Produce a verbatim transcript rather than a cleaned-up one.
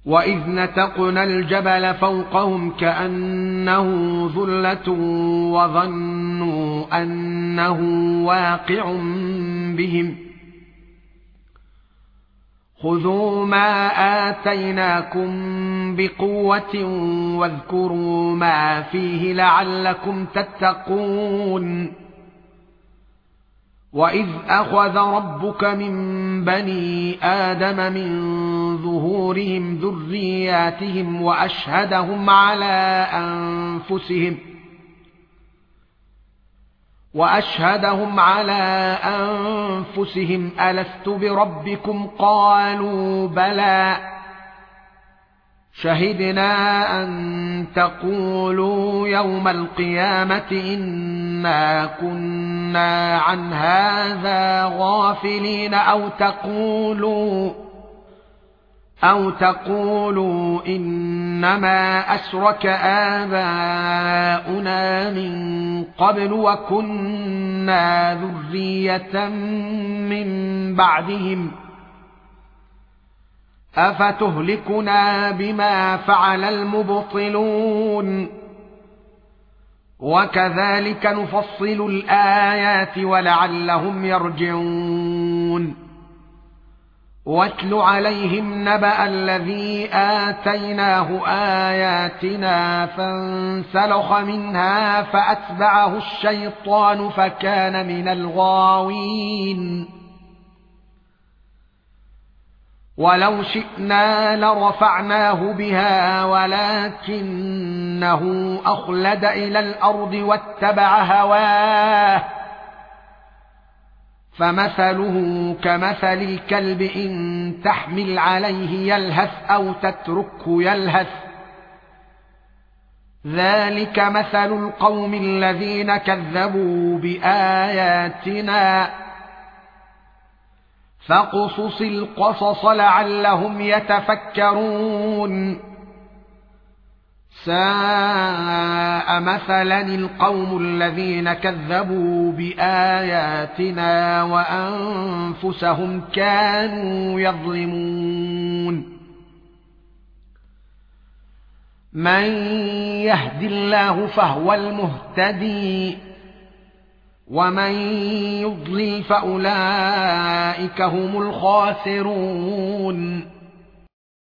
وَإِذْ نَتَقْنَا الْجَبَلَ فَوْقَهُمْ كَأَنَّهُ ظُلَّةٌ وَظَنُّوا أَنَّهُ واقع بِهِمْ خُذُوا مَا آتَيْنَاكُمْ بِقُوَّةٍ وَاذْكُرُوا مَا فِيهِ لَعَلَّكُمْ تَتَّقُونَ وَإِذْ أَخَذَ رَبُّكَ مِنْ بَنِي آدَمَ مِنْ ظُهُورِهِمْ ذُرِّيَّاتِهِمْ وَأَشْهَدَهُمْ عَلَى أَنفُسِهِمْ وَأَشْهَدَهُمْ عَلَى أَنفُسِهِمْ أَلَسْتُ بِرَبِّكُمْ قَالُوا بَلَى شَهِدْنَا أَن تَقُولُوا يَوْمَ الْقِيَامَةِ إِنَّا كُنَّا عَنْ هَذَا غَافِلِينَ أَوْ تَقُولُوا أَوْ تَقُولُوا إِنَّمَا أَشْرَكَ آبَاؤُنَا مِن قَبْلُ وَكُنَّا ذُرِّيَّةً مِّن بَعْدِهِمْ أَفَتُهْلِكُنَا بِمَا فَعَلَ الْمُبْطِلُونَ وَكَذَلِكَ نُفَصِّلُ الْآيَاتِ وَلَعَلَّهُمْ يَرْجِعُونَ وَاتْلُ عَلَيْهِمْ نَبَأَ الَّذِي آتَيْنَاهُ آيَاتِنَا فَانسَلَخَ مِنْهَا فَأَتْبَعَهُ الشَّيْطَانُ فَكَانَ مِنَ الْغَاوِينَ وَلَوْ شِئْنَا لَرَفَعْنَاهُ بِهَا وَلَكِنَّهُ أَخْلَدَ إِلَى الْأَرْضِ وَاتَّبَعَ هَوَاهُ فَمَثَلُهُ كَمَثَلِ الْكَلْبِ إِن تَحْمِلْ عَلَيْهِ يَلْهَثْ أَوْ تَتْرُكْهُ يَلْهَث ذَلِكَ مَثَلُ الْقَوْمِ الَّذِينَ كَذَّبُوا بِآيَاتِنَا فَاقْصُصِ الْقَصَصَ لَعَلَّهُمْ يَتَفَكَّرُونَ سَاءَ مَثَلًا الْقَوْمُ الَّذِينَ كَذَّبُوا بِآيَاتِنَا وَأَنفُسَهُمْ كَانُوا يَظْلِمُونَ مَن يَهْدِ اللَّهُ فَهُوَ الْمُهْتَدِي وَمَن يُضْلِلْ فَأُولَئِكَ هُمُ الْخَاسِرُونَ